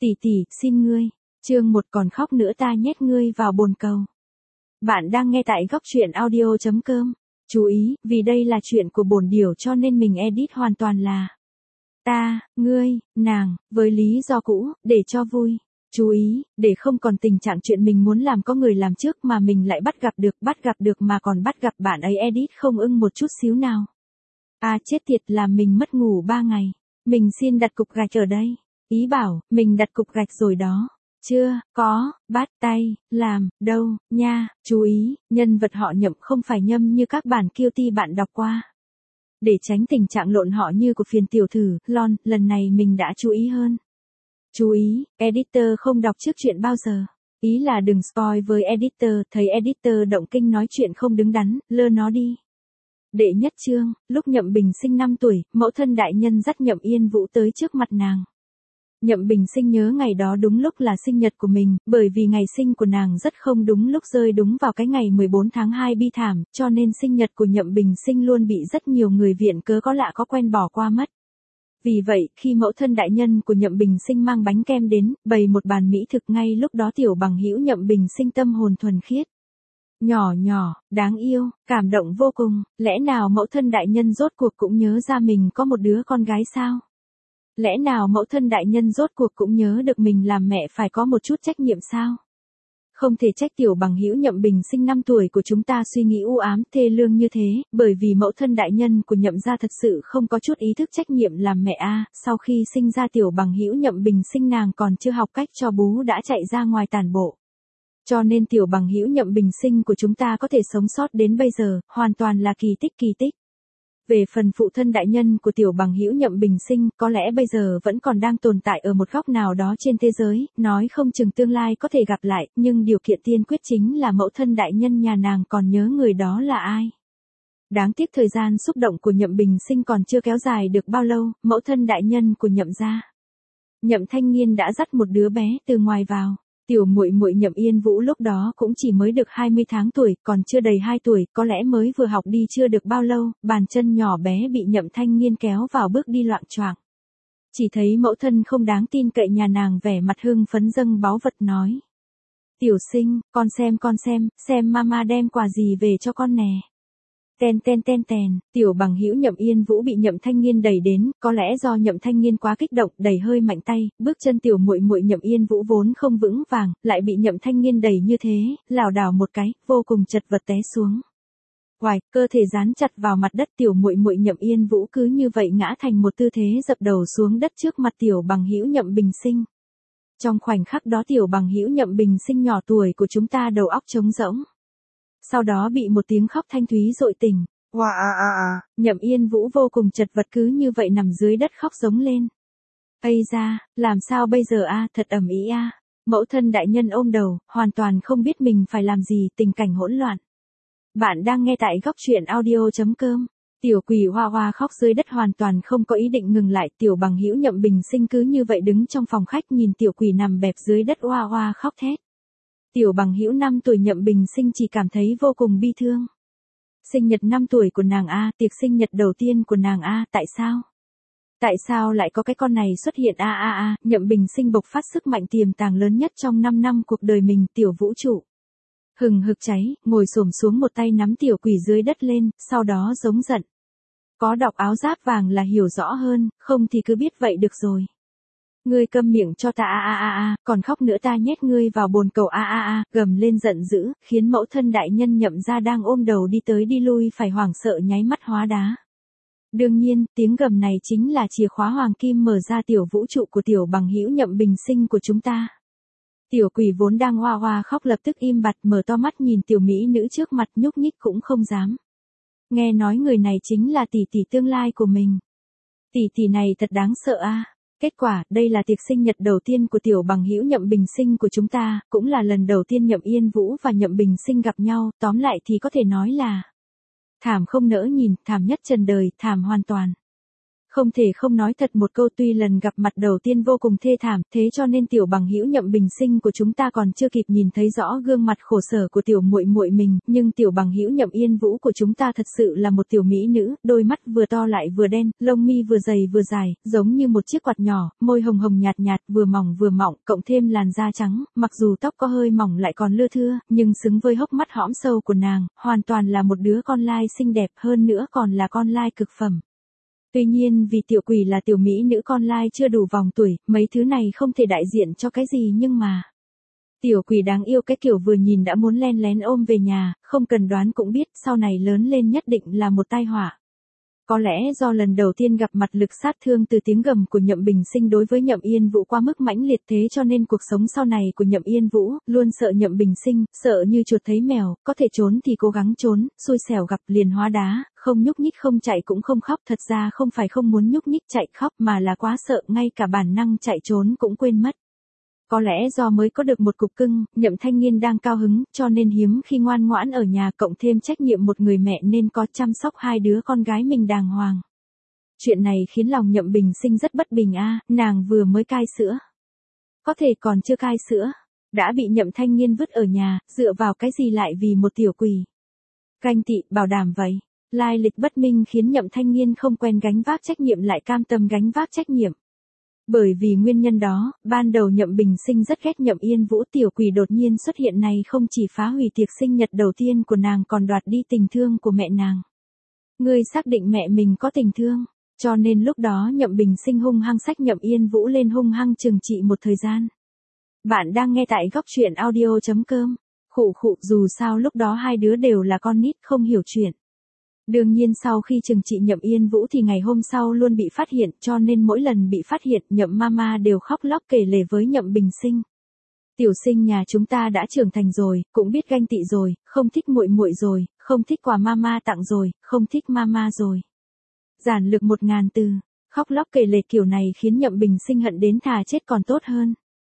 Tỷ tỷ, xin ngươi. Chương 1 còn khóc nữa ta nhét ngươi vào bồn cầu. Bạn đang nghe tại góc truyện audio.com. Chú ý, vì đây là chuyện của bổn điểu cho nên mình edit hoàn toàn là ta, ngươi, nàng, với lý do cũ, để cho vui. Chú ý, để không còn tình trạng chuyện mình muốn làm có người làm trước mà mình lại bắt gặp được mà còn bắt gặp bạn ấy edit không ưng một chút xíu nào. À chết tiệt, làm mình mất ngủ 3 ngày. Mình xin đặt cục gạch ở đây. Ý bảo, mình đặt cục gạch rồi đó. Chưa, có, bắt tay, làm, đâu, nha, chú ý, nhân vật họ Nhậm không phải Nhâm như các bản QT bạn đọc qua. Để tránh tình trạng lộn họ như của phiền tiểu thử, lon, lần này mình đã chú ý hơn. Chú ý, editor không đọc trước chuyện bao giờ. Ý là đừng spoil với editor, thấy editor động kinh nói chuyện không đứng đắn, lơ nó đi. Đệ nhất chương, lúc Nhậm Bình Sinh 5 tuổi, mẫu thân đại nhân dắt Nhậm Yên Vũ tới trước mặt nàng. Nhậm Bình Sinh nhớ ngày đó đúng lúc là sinh nhật của mình, bởi vì ngày sinh của nàng rất không đúng lúc rơi đúng vào cái ngày 14 tháng 2 bi thảm, cho nên sinh nhật của Nhậm Bình Sinh luôn bị rất nhiều người viện cớ có lạ có quen bỏ qua mất. Vì vậy, khi mẫu thân đại nhân của Nhậm Bình Sinh mang bánh kem đến, bày một bàn mỹ thực ngay lúc đó tiểu bằng hữu Nhậm Bình Sinh tâm hồn thuần khiết. Nhỏ nhỏ, đáng yêu, cảm động vô cùng, lẽ nào mẫu thân đại nhân rốt cuộc cũng nhớ ra mình có một đứa con gái sao? Lẽ nào mẫu thân đại nhân rốt cuộc cũng nhớ được mình làm mẹ phải có một chút trách nhiệm sao? Không thể trách tiểu bằng hữu Nhậm Bình Sinh 5 tuổi của chúng ta suy nghĩ u ám thê lương như thế, bởi vì mẫu thân đại nhân của Nhậm gia thật sự không có chút ý thức trách nhiệm làm mẹ a. Sau khi sinh ra tiểu bằng hữu Nhậm Bình Sinh nàng còn chưa học cách cho bú đã chạy ra ngoài tản bộ. Cho nên tiểu bằng hữu Nhậm Bình Sinh của chúng ta có thể sống sót đến bây giờ, hoàn toàn là kỳ tích. Về phần phụ thân đại nhân của tiểu bằng hữu Nhậm Bình Sinh, có lẽ bây giờ vẫn còn đang tồn tại ở một góc nào đó trên thế giới, nói không chừng tương lai có thể gặp lại, nhưng điều kiện tiên quyết chính là mẫu thân đại nhân nhà nàng còn nhớ người đó là ai. Đáng tiếc thời gian xúc động của Nhậm Bình Sinh còn chưa kéo dài được bao lâu, mẫu thân đại nhân của Nhậm gia, Nhậm Thanh Nghiên đã dắt một đứa bé từ ngoài vào. Tiểu muội muội Nhậm Yên Vũ lúc đó cũng chỉ mới được 20 tháng tuổi, còn chưa đầy 2 tuổi, có lẽ mới vừa học đi chưa được bao lâu, bàn chân nhỏ bé bị Nhậm Thanh Nghiên kéo vào bước đi loạng choạng. Chỉ thấy mẫu thân không đáng tin cậy nhà nàng vẻ mặt hưng phấn dâng báu vật nói. Tiểu Sinh, con xem mama đem quà gì về cho con nè. Ten, tiểu bằng hữu Nhậm Yên Vũ bị Nhậm Thanh Nghiên đẩy đến, có lẽ do Nhậm Thanh Nghiên quá kích động, đẩy hơi mạnh tay, bước chân tiểu muội muội Nhậm Yên Vũ vốn không vững vàng, lại bị Nhậm Thanh Nghiên đẩy như thế, lảo đảo một cái, vô cùng chật vật té xuống. Hoài, cơ thể dán chặt vào mặt đất tiểu muội muội Nhậm Yên Vũ cứ như vậy ngã thành một tư thế dập đầu xuống đất trước mặt tiểu bằng hữu Nhậm Bình Sinh. Trong khoảnh khắc đó tiểu bằng hữu Nhậm Bình Sinh nhỏ tuổi của chúng ta đầu óc trống rỗng. Sau đó bị một tiếng khóc thanh thúy dội tỉnh. Nhậm Yên Vũ vô cùng chật vật cứ như vậy nằm dưới đất khóc giống lên. Ây da, làm sao bây giờ a, thật ầm ĩ a. Mẫu thân đại nhân ôm đầu, hoàn toàn không biết mình phải làm gì, tình cảnh hỗn loạn. Bạn đang nghe tại góc truyện audio.com. Tiểu quỷ Hoa Hoa khóc dưới đất hoàn toàn không có ý định ngừng lại, tiểu bằng hữu Nhậm Bình Sinh cứ như vậy đứng trong phòng khách nhìn tiểu quỷ nằm bẹp dưới đất Hoa Hoa khóc thét. Tiểu bằng hữu 5 tuổi Nhậm Bình Sinh chỉ cảm thấy vô cùng bi thương. Sinh nhật 5 tuổi của nàng a, tiệc sinh nhật đầu tiên của nàng a, tại sao? Tại sao lại có cái con này xuất hiện a? Nhậm Bình Sinh bộc phát sức mạnh tiềm tàng lớn nhất trong 5 năm cuộc đời mình, tiểu vũ trụ. Hừng hực cháy, ngồi xổm xuống một tay nắm tiểu quỷ dưới đất lên, sau đó giống giận. Có đọc áo giáp vàng là hiểu rõ hơn, không thì cứ biết vậy được rồi. Ngươi câm miệng cho ta còn khóc nữa ta nhét ngươi vào bồn cầu gầm lên giận dữ, khiến mẫu thân đại nhân Nhậm gia đang ôm đầu đi tới đi lui phải hoảng sợ nháy mắt hóa đá. Đương nhiên, tiếng gầm này chính là chìa khóa hoàng kim mở ra tiểu vũ trụ của tiểu bằng hữu Nhậm Bình Sinh của chúng ta. Tiểu quỷ vốn đang hoa hoa khóc lập tức im bặt mở to mắt nhìn tiểu mỹ nữ trước mặt nhúc nhích cũng không dám. Nghe nói người này chính là tỷ tỷ tương lai của mình. Tỷ tỷ này thật đáng sợ a. Kết quả, đây là tiệc sinh nhật đầu tiên của tiểu bằng hữu Nhậm Bình Sinh của chúng ta, cũng là lần đầu tiên Nhậm Yên Vũ và Nhậm Bình Sinh gặp nhau, tóm lại thì có thể nói là thảm không nỡ nhìn, thảm nhất trần đời, thảm hoàn toàn. Không thể không nói thật một câu, tuy lần gặp mặt đầu tiên vô cùng thê thảm, thế cho nên tiểu bằng hữu Nhậm Bình Sinh của chúng ta còn chưa kịp nhìn thấy rõ gương mặt khổ sở của tiểu muội muội mình, nhưng tiểu bằng hữu Nhậm Yên Vũ của chúng ta thật sự là một tiểu mỹ nữ, đôi mắt vừa to lại vừa đen, lông mi vừa dày vừa dài, giống như một chiếc quạt nhỏ, môi hồng hồng nhạt nhạt, vừa mỏng, cộng thêm làn da trắng, mặc dù tóc có hơi mỏng lại còn lưa thưa, nhưng xứng với hốc mắt hõm sâu của nàng, hoàn toàn là một đứa con lai xinh đẹp, hơn nữa còn là con lai cực phẩm. Tuy nhiên vì tiểu quỷ là tiểu mỹ nữ con lai chưa đủ vòng tuổi, mấy thứ này không thể đại diện cho cái gì, nhưng mà tiểu quỷ đáng yêu cái kiểu vừa nhìn đã muốn len lén ôm về nhà, không cần đoán cũng biết sau này lớn lên nhất định là một tai họa. Có lẽ do lần đầu tiên gặp mặt lực sát thương từ tiếng gầm của Nhậm Bình Sinh đối với Nhậm Yên Vũ quá mức mãnh liệt, thế cho nên cuộc sống sau này của Nhậm Yên Vũ luôn sợ Nhậm Bình Sinh, sợ như chuột thấy mèo, có thể trốn thì cố gắng trốn, xui xẻo gặp liền hóa đá, không nhúc nhích không chạy cũng không khóc, thật ra không phải không muốn nhúc nhích chạy khóc mà là quá sợ, ngay cả bản năng chạy trốn cũng quên mất. Có lẽ do mới có được một cục cưng, Nhậm Thanh Nghiên đang cao hứng, cho nên hiếm khi ngoan ngoãn ở nhà, cộng thêm trách nhiệm một người mẹ nên có chăm sóc hai đứa con gái mình đàng hoàng. Chuyện này khiến lòng Nhậm Bình Sinh rất bất bình nàng vừa mới cai sữa. Có thể còn chưa cai sữa, đã bị Nhậm Thanh Nghiên vứt ở nhà, dựa vào cái gì lại vì một tiểu quỷ. Ganh tị, bảo đảm vậy. Lai lịch bất minh khiến Nhậm Thanh Nghiên không quen gánh vác trách nhiệm lại cam tâm gánh vác trách nhiệm. Bởi vì nguyên nhân đó, ban đầu Nhậm Bình Sinh rất ghét Nhậm Yên Vũ, tiểu quỷ đột nhiên xuất hiện này không chỉ phá hủy tiệc sinh nhật đầu tiên của nàng còn đoạt đi tình thương của mẹ nàng. Ngươi xác định mẹ mình có tình thương, cho nên lúc đó Nhậm Bình Sinh hung hăng xách Nhậm Yên Vũ lên hung hăng trừng trị một thời gian. Bạn đang nghe tại góc truyện audio.com. Khụ, dù sao lúc đó hai đứa đều là con nít không hiểu chuyện. Đương nhiên sau khi trừng trị Nhậm Yên Vũ thì ngày hôm sau luôn bị phát hiện, cho nên mỗi lần bị phát hiện Nhậm Mama đều khóc lóc kể lể với Nhậm Bình Sinh. Tiểu Sinh nhà chúng ta đã trưởng thành rồi, cũng biết ganh tị rồi, không thích muội muội rồi, không thích quà Mama tặng rồi, không thích Mama rồi. Giản lược 1000 từ, khóc lóc kể lể kiểu này khiến Nhậm Bình Sinh hận đến thà chết còn tốt hơn.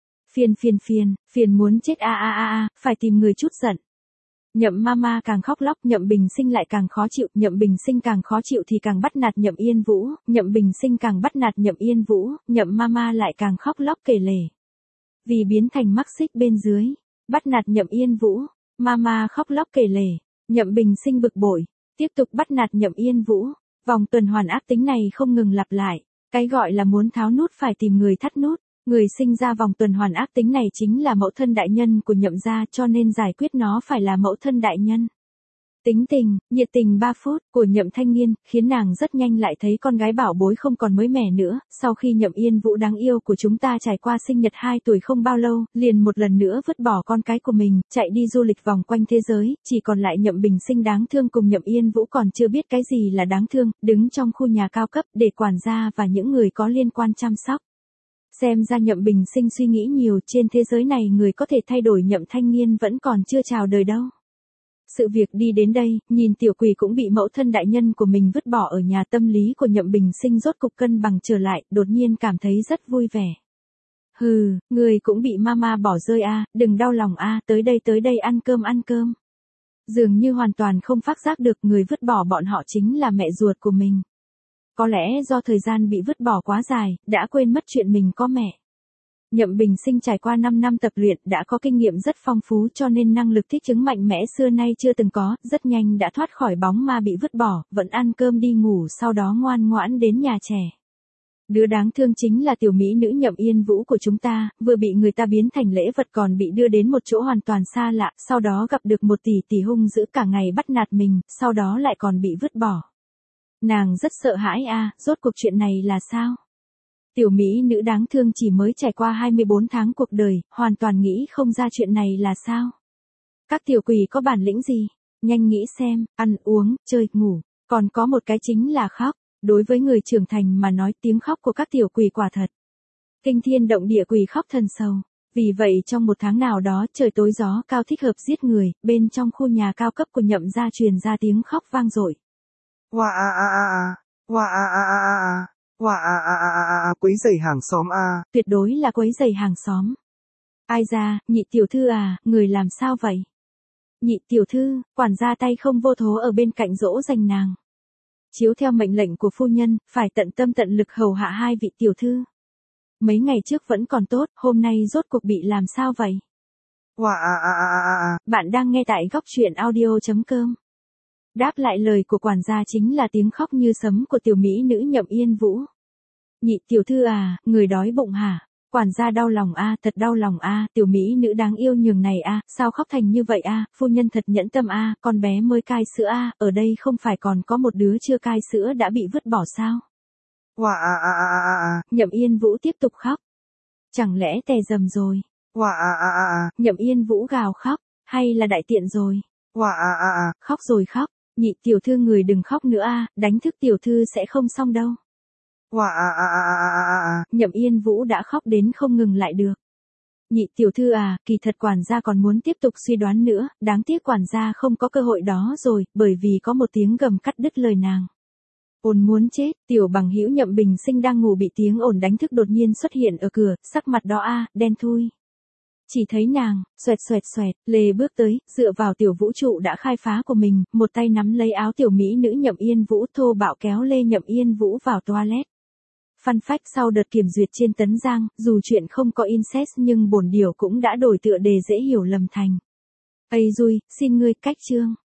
Phiền muốn chết phải tìm người chút giận. Nhậm Mama càng khóc lóc, Nhậm Bình Sinh lại càng khó chịu, Nhậm Bình Sinh càng khó chịu thì càng bắt nạt Nhậm Yên Vũ, Nhậm Bình Sinh càng bắt nạt Nhậm Yên Vũ, Nhậm Mama lại càng khóc lóc kể lể. Vì biến thành mắc xích bên dưới, bắt nạt Nhậm Yên Vũ, Mama khóc lóc kể lể, Nhậm Bình Sinh bực bội, tiếp tục bắt nạt Nhậm Yên Vũ, vòng tuần hoàn ác tính này không ngừng lặp lại, cái gọi là muốn tháo nút phải tìm người thắt nút. Người sinh ra vòng tuần hoàn ác tính này chính là mẫu thân đại nhân của Nhậm gia, cho nên giải quyết nó phải là mẫu thân đại nhân. Tính tình, nhiệt tình 3 phút của Nhậm Thanh Nghiên khiến nàng rất nhanh lại thấy con gái bảo bối không còn mới mẻ nữa. Sau khi Nhậm Yên Vũ đáng yêu của chúng ta trải qua sinh nhật 2 tuổi không bao lâu, liền một lần nữa vứt bỏ con cái của mình, chạy đi du lịch vòng quanh thế giới, chỉ còn lại Nhậm Bình Sinh đáng thương cùng Nhậm Yên Vũ còn chưa biết cái gì là đáng thương, đứng trong khu nhà cao cấp để quản gia và những người có liên quan chăm sóc. Xem ra Nhậm Bình Sinh suy nghĩ nhiều, trên thế giới này người có thể thay đổi Nhậm Thanh Nghiên vẫn còn chưa chào đời đâu. Sự việc đi đến đây, nhìn tiểu quỷ cũng bị mẫu thân đại nhân của mình vứt bỏ ở nhà, tâm lý của Nhậm Bình Sinh rốt cục cân bằng trở lại, đột nhiên cảm thấy rất vui vẻ. Hừ, người cũng bị Mama bỏ rơi đừng đau lòng tới đây ăn cơm. Dường như hoàn toàn không phát giác được người vứt bỏ bọn họ chính là mẹ ruột của mình. Có lẽ do thời gian bị vứt bỏ quá dài, đã quên mất chuyện mình có mẹ. Nhậm Bình Sinh trải qua 5 năm tập luyện đã có kinh nghiệm rất phong phú, cho nên năng lực thích ứng mạnh mẽ xưa nay chưa từng có, rất nhanh đã thoát khỏi bóng ma bị vứt bỏ, vẫn ăn cơm đi ngủ, sau đó ngoan ngoãn đến nhà trẻ. Đứa đáng thương chính là tiểu mỹ nữ Nhậm Yên Vũ của chúng ta, vừa bị người ta biến thành lễ vật còn bị đưa đến một chỗ hoàn toàn xa lạ, sau đó gặp được một tỷ hung dữ cả ngày bắt nạt mình, sau đó lại còn bị vứt bỏ. Nàng rất sợ hãi rốt cuộc chuyện này là sao? Tiểu mỹ nữ đáng thương chỉ mới trải qua 24 tháng cuộc đời, hoàn toàn nghĩ không ra chuyện này là sao? Các tiểu quỷ có bản lĩnh gì? Nhanh nghĩ xem, ăn uống, chơi, ngủ, còn có một cái chính là khóc. Đối với người trưởng thành mà nói, tiếng khóc của các tiểu quỷ quả thật kinh thiên động địa, quỷ khóc thần sầu. Vì vậy trong một tháng nào đó, trời tối gió cao thích hợp giết người, bên trong khu nhà cao cấp của Nhậm gia truyền ra tiếng khóc vang dội. Quấy rầy hàng xóm Tuyệt đối là quấy rầy hàng xóm. Ai ra, nhị tiểu thư người làm sao vậy? Nhị tiểu thư, quản gia tay không vô thố ở bên cạnh dỗ dành nàng. Chiếu theo mệnh lệnh của phu nhân, phải tận tâm tận lực hầu hạ hai vị tiểu thư. Mấy ngày trước vẫn còn tốt, hôm nay rốt cuộc bị làm sao vậy? Bạn đang nghe tại góc truyện audio.com. Đáp lại lời của quản gia chính là tiếng khóc như sấm của tiểu mỹ nữ Nhậm Yên Vũ. Nhị tiểu thư à, người đói bụng hả? Quản gia đau lòng a, thật đau lòng a, tiểu mỹ nữ đáng yêu nhường này a, sao khóc thành như vậy a, phu nhân thật nhẫn tâm a, con bé mới cai sữa a, ở đây không phải còn có một đứa chưa cai sữa đã bị vứt bỏ sao? Nhậm Yên Vũ tiếp tục khóc. Chẳng lẽ tè dầm rồi? Nhậm Yên Vũ gào khóc, hay là đại tiện rồi? Khóc rồi khóc, nhị tiểu thư người đừng khóc nữa a, đánh thức tiểu thư sẽ không xong đâu. Nhậm Yên Vũ đã khóc đến không ngừng lại được. Nhị tiểu thư à, kỳ thật quản gia còn muốn tiếp tục suy đoán nữa, đáng tiếc quản gia không có cơ hội đó rồi, bởi vì có một tiếng gầm cắt đứt lời nàng. Ồn muốn chết, tiểu bằng hữu Nhậm Bình Sinh đang ngủ bị tiếng ồn đánh thức đột nhiên xuất hiện ở cửa, sắc mặt đỏ đen thui. Chỉ thấy nàng, xoẹt, lê bước tới, dựa vào tiểu vũ trụ đã khai phá của mình, một tay nắm lấy áo tiểu mỹ nữ Nhậm Yên Vũ thô bạo kéo lê Nhậm Yên Vũ vào toilet. Fun fact sau đợt kiểm duyệt trên Tấn Giang, dù chuyện không có incest nhưng bổn điều cũng đã đổi tựa đề dễ hiểu lầm thành. Ây dui, xin ngươi cách chương.